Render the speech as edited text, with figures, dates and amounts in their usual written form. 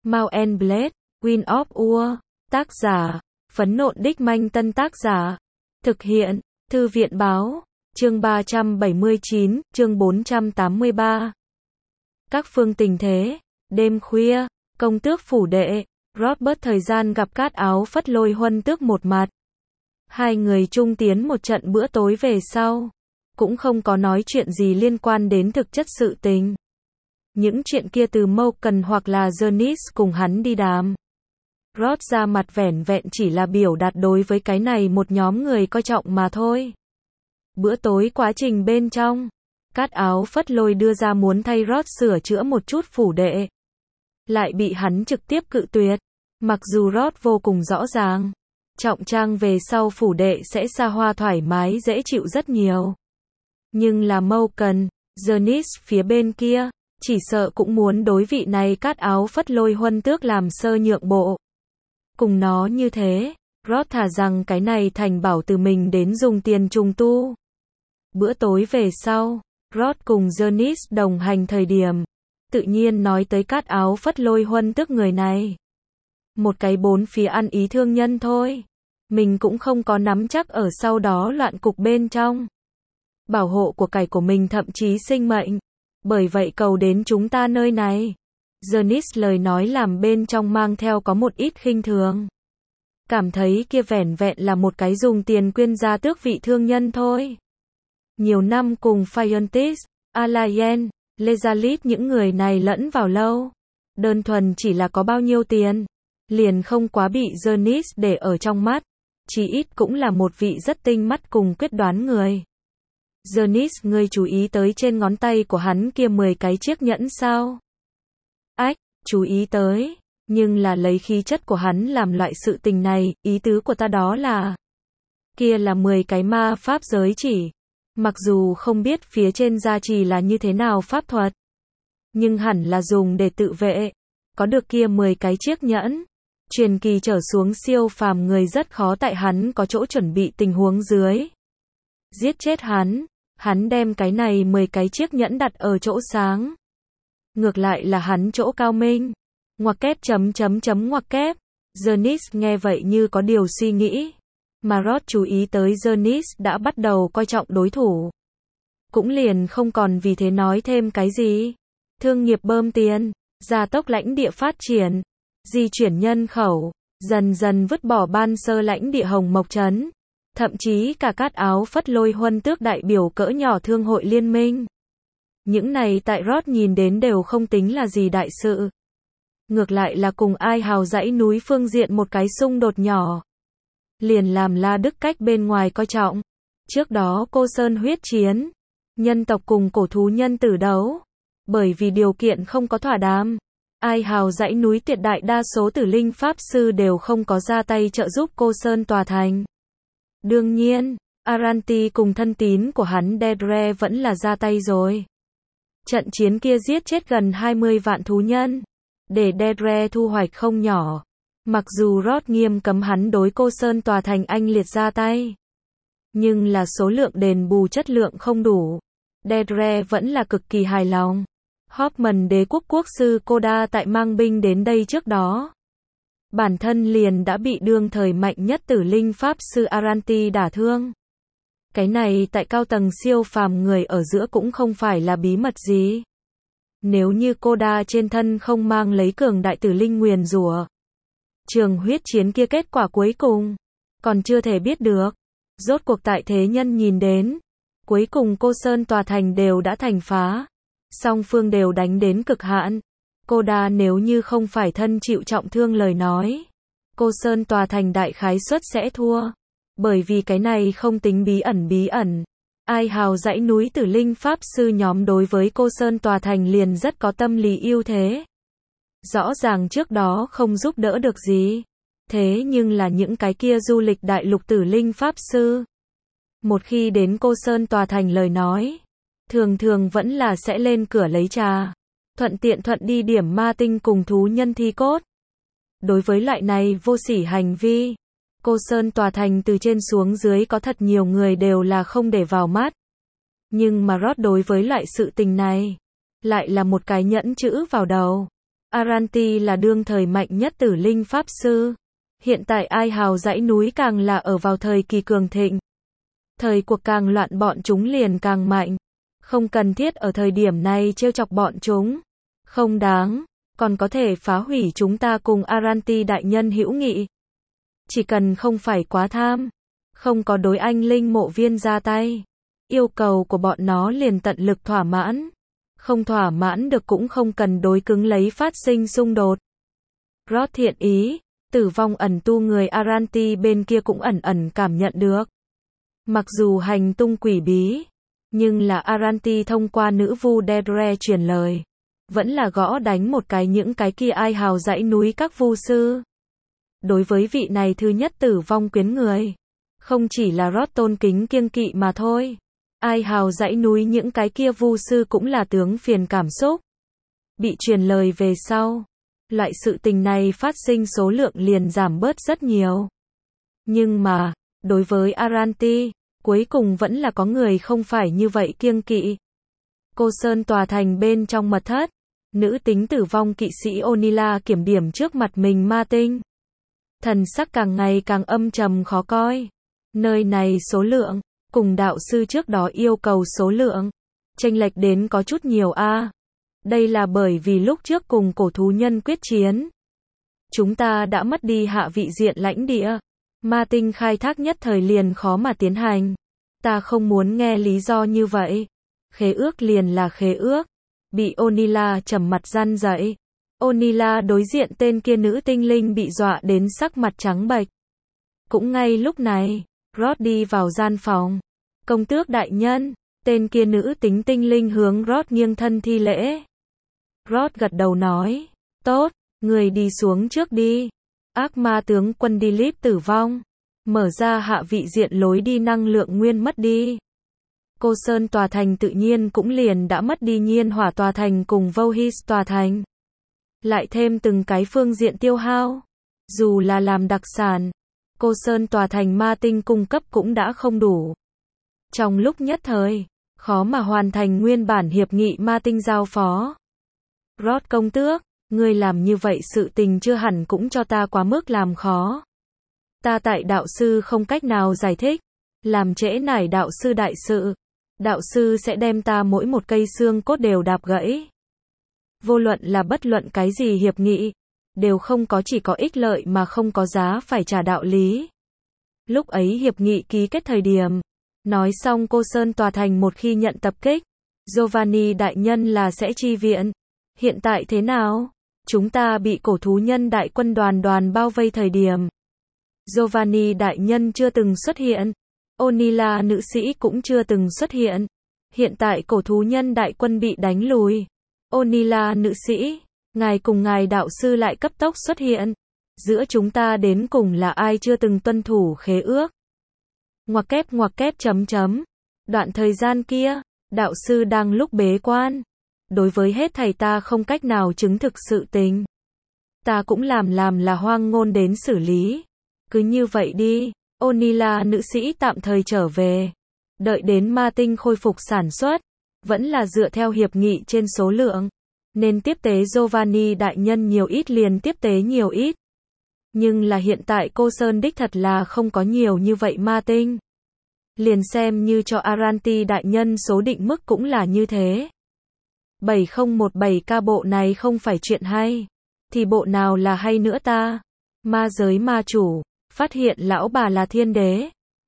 Mount and Blade, Wind of War, tác giả, Phấn Nộn Đích Manh Tân tác giả, thực hiện, Thư viện báo, chương 379, chương 483. Các phương tình thế, đêm khuya, công tước phủ đệ, Robert thời gian gặp Cát Áo Phất Lôi Huân Tước một mặt. Hai người chung tiến một trận bữa tối về sau, cũng không có nói chuyện gì liên quan đến thực chất sự tình. Những chuyện kia từ Malcolm hoặc là Janice cùng hắn đi đàm. Rod ra mặt vẻn vẹn chỉ là biểu đạt đối với cái này một nhóm người coi trọng mà thôi. Bữa tối quá trình bên trong, Cát Áo Phất Lôi đưa ra muốn thay Rod sửa chữa một chút phủ đệ. Lại bị hắn trực tiếp cự tuyệt. Mặc dù Rod vô cùng rõ ràng, trọng trang về sau phủ đệ sẽ xa hoa thoải mái dễ chịu rất nhiều. Nhưng là Malcolm, Janice phía bên kia, chỉ sợ cũng muốn đối vị này Cát Áo Phất Lôi Huân Tước làm sơ nhượng bộ. Cùng nó như thế, Rod thà rằng cái này thành bảo từ mình đến dùng tiền trùng tu. Bữa tối về sau, Rod cùng Janice đồng hành thời điểm, tự nhiên nói tới Cát Áo Phất Lôi Huân Tước người này. Một cái bốn phía ăn ý thương nhân thôi. Mình cũng không có nắm chắc ở sau đó loạn cục bên trong. Bảo hộ của cải của mình thậm chí sinh mệnh. Bởi vậy cầu đến chúng ta nơi này. Janice lời nói làm bên trong mang theo có một ít khinh thường. Cảm thấy kia vẻn vẹn là một cái dùng tiền quyên gia tước vị thương nhân thôi. Nhiều năm cùng Fiontis, Alayen, Lezalit những người này lẫn vào lâu. Đơn thuần chỉ là có bao nhiêu tiền. Liền không quá bị Janice để ở trong mắt. Chỉ ít cũng là một vị rất tinh mắt cùng quyết đoán người. Janice, ngươi chú ý tới trên ngón tay của hắn kia 10 cái chiếc nhẫn sao? Ách, chú ý tới. Nhưng là lấy khí chất của hắn làm loại sự tình này, ý tứ của ta đó là kia là 10 cái ma pháp giới chỉ. Mặc dù không biết phía trên gia trì là như thế nào pháp thuật. Nhưng hẳn là dùng để tự vệ. Có được kia 10 cái chiếc nhẫn. Truyền kỳ trở xuống siêu phàm người rất khó tại hắn có chỗ chuẩn bị tình huống dưới. Giết chết hắn đem cái này 10 cái chiếc nhẫn đặt ở chỗ sáng. Ngược lại là hắn chỗ cao minh. Ngoặc kép ngoặc kép. Janice nghe vậy như có điều suy nghĩ. Mà Rod chú ý tới Janice đã bắt đầu coi trọng đối thủ. Cũng liền không còn vì thế nói thêm cái gì. Thương nghiệp bơm tiền, gia tốc lãnh địa phát triển, di chuyển nhân khẩu, dần dần vứt bỏ ban sơ lãnh địa Hồng Mộc Trấn. Thậm chí cả Cát Áo Phất Lôi Huân Tước đại biểu cỡ nhỏ thương hội liên minh. Những này tại Rod nhìn đến đều không tính là gì đại sự. Ngược lại là cùng Ai Hào dãy núi phương diện một cái xung đột nhỏ. Liền làm La Đức cách bên ngoài coi trọng. Trước đó Cô Sơn huyết chiến. Nhân tộc cùng cổ thú nhân tử đấu. Bởi vì điều kiện không có thỏa đàm. Ai Hào dãy núi tuyệt đại đa số tử linh pháp sư đều không có ra tay trợ giúp Cô Sơn tòa thành. Đương nhiên, Aranti cùng thân tín của hắn Dedre vẫn là ra tay rồi. Trận chiến kia giết chết gần 20 vạn thú nhân. Để Dedre thu hoạch không nhỏ. Mặc dù Rod nghiêm cấm hắn đối Cô Sơn tòa thành anh liệt ra tay. Nhưng là số lượng đền bù chất lượng không đủ. Dedre vẫn là cực kỳ hài lòng. Hoffman đế quốc quốc sư Koda tại mang binh đến đây trước đó. Bản thân liền đã bị đương thời mạnh nhất tử linh pháp sư Aranti đả thương. Cái này tại cao tầng siêu phàm người ở giữa cũng không phải là bí mật gì. Nếu như Koda trên thân không mang lấy cường đại tử linh nguyền rủa, trường huyết chiến kia kết quả cuối cùng còn chưa thể biết được. Rốt cuộc tại thế nhân nhìn đến, cuối cùng Cô Sơn tòa thành đều đã thành phá. Song phương đều đánh đến cực hạn. Koda nếu như không phải thân chịu trọng thương lời nói, Cô Sơn tòa thành đại khái suất sẽ thua. Bởi vì cái này không tính bí ẩn. Ai Hào dãy núi tử linh pháp sư nhóm đối với Cô Sơn tòa thành liền rất có tâm lý ưu thế. Rõ ràng trước đó không giúp đỡ được gì. Thế nhưng là những cái kia du lịch đại lục tử linh pháp sư. Một khi đến Cô Sơn tòa thành lời nói, thường vẫn là sẽ lên cửa lấy trà. Thuận đi điểm ma tinh cùng thú nhân thi cốt. Đối với loại này vô sỉ hành vi, Cô Sơn tòa thành từ trên xuống dưới có thật nhiều người đều là không để vào mắt. Nhưng mà Rod đối với loại sự tình này, lại là một cái nhẫn chữ vào đầu. Aranti là đương thời mạnh nhất tử linh pháp sư. Hiện tại Ai Hào dãy núi càng là ở vào thời kỳ cường thịnh. Thời cuộc càng loạn bọn chúng liền càng mạnh. Không cần thiết ở thời điểm này trêu chọc bọn chúng. Không đáng, còn có thể phá hủy chúng ta cùng Aranti đại nhân hữu nghị. Chỉ cần không phải quá tham, không có đối anh linh mộ viên ra tay. Yêu cầu của bọn nó liền tận lực thỏa mãn. Không thỏa mãn được cũng không cần đối cứng lấy phát sinh xung đột. Rod thiện ý, tử vong ẩn tu người Aranti bên kia cũng ẩn ẩn cảm nhận được. Mặc dù hành tung quỷ bí, nhưng là Aranti thông qua nữ vu Dedre truyền lời. Vẫn là gõ đánh một cái những cái kia Ai Hào dãy núi các vu sư. Đối với vị này thứ nhất tử vong quyến người, không chỉ là Rod tôn kính kiêng kỵ mà thôi. Ai Hào dãy núi những cái kia vu sư cũng là tướng phiền cảm xúc. Bị truyền lời về sau, loại sự tình này phát sinh số lượng liền giảm bớt rất nhiều. Nhưng mà, đối với Aranti, cuối cùng vẫn là có người không phải như vậy kiêng kỵ. Cô Sơn tòa thành bên trong mật thất, nữ tính tử vong kỵ sĩ Onila kiểm điểm trước mặt mình ma tinh. Thần sắc càng ngày càng âm trầm khó coi. Nơi này số lượng, cùng đạo sư trước đó yêu cầu số lượng, chênh lệch đến có chút nhiều a. Đây là bởi vì lúc trước cùng cổ thú nhân quyết chiến, chúng ta đã mất đi hạ vị diện lãnh địa. Ma tinh khai thác nhất thời liền khó mà tiến hành. Ta không muốn nghe lý do như vậy. Khế ước liền là khế ước. Bị Onila trầm mặt răn dậy. Onila đối diện tên kia nữ tinh linh bị dọa đến sắc mặt trắng bệch. Cũng ngay lúc này, Rod đi vào gian phòng. Công tước đại nhân, tên kia nữ tính tinh linh hướng Rod nghiêng thân thi lễ. Rod gật đầu nói, tốt, người đi xuống trước đi. Ác ma tướng quân Dilip tử vong. Mở ra hạ vị diện lối đi năng lượng nguyên mất đi. Cô Sơn tòa thành tự nhiên cũng liền đã mất đi nhiên hỏa tòa thành cùng Vohis tòa thành. Lại thêm từng cái phương diện tiêu hao. Dù là làm đặc sản, cô Sơn tòa thành ma tinh cung cấp cũng đã không đủ. Trong lúc nhất thời, khó mà hoàn thành nguyên bản hiệp nghị ma tinh giao phó. Rod công tước, ngươi làm như vậy sự tình chưa hẳn cũng cho ta quá mức làm khó. Ta tại đạo sư không cách nào giải thích, làm trễ nải đạo sư đại sự. Đạo sư sẽ đem ta mỗi một cây xương cốt đều đạp gãy. Vô luận là bất luận cái gì hiệp nghị, đều không có chỉ có ích lợi mà không có giá phải trả đạo lý. Lúc ấy hiệp nghị ký kết thời điểm, nói xong cô Sơn tòa thành một khi nhận tập kích, Giovanni đại nhân là sẽ chi viện. Hiện tại thế nào? Chúng ta bị cổ thú nhân đại quân đoàn bao vây thời điểm. Giovanni đại nhân chưa từng xuất hiện. Onila nữ sĩ cũng chưa từng xuất hiện. Hiện tại cổ thú nhân đại quân bị đánh lùi. Onila nữ sĩ, ngài cùng ngài đạo sư lại cấp tốc xuất hiện. Giữa chúng ta đến cùng là ai chưa từng tuân thủ khế ước? Ngoặc kép chấm. Đoạn thời gian kia, đạo sư đang lúc bế quan. Đối với hết thầy ta không cách nào chứng thực sự tình. Ta cũng làm là hoang ngôn đến xử lý. Cứ như vậy đi, Onila nữ sĩ tạm thời trở về. Đợi đến ma tinh khôi phục sản xuất, vẫn là dựa theo hiệp nghị trên số lượng. Nên tiếp tế Giovanni đại nhân nhiều ít liền tiếp tế nhiều ít. Nhưng là hiện tại cô Sơn đích thật là không có nhiều như vậy ma tinh. Liền xem như cho Aranti đại nhân số định mức cũng là như thế. 7017K bộ này không phải chuyện hay. Thì bộ nào là hay nữa ta? Ma giới ma chủ, phát hiện lão bà là thiên đế.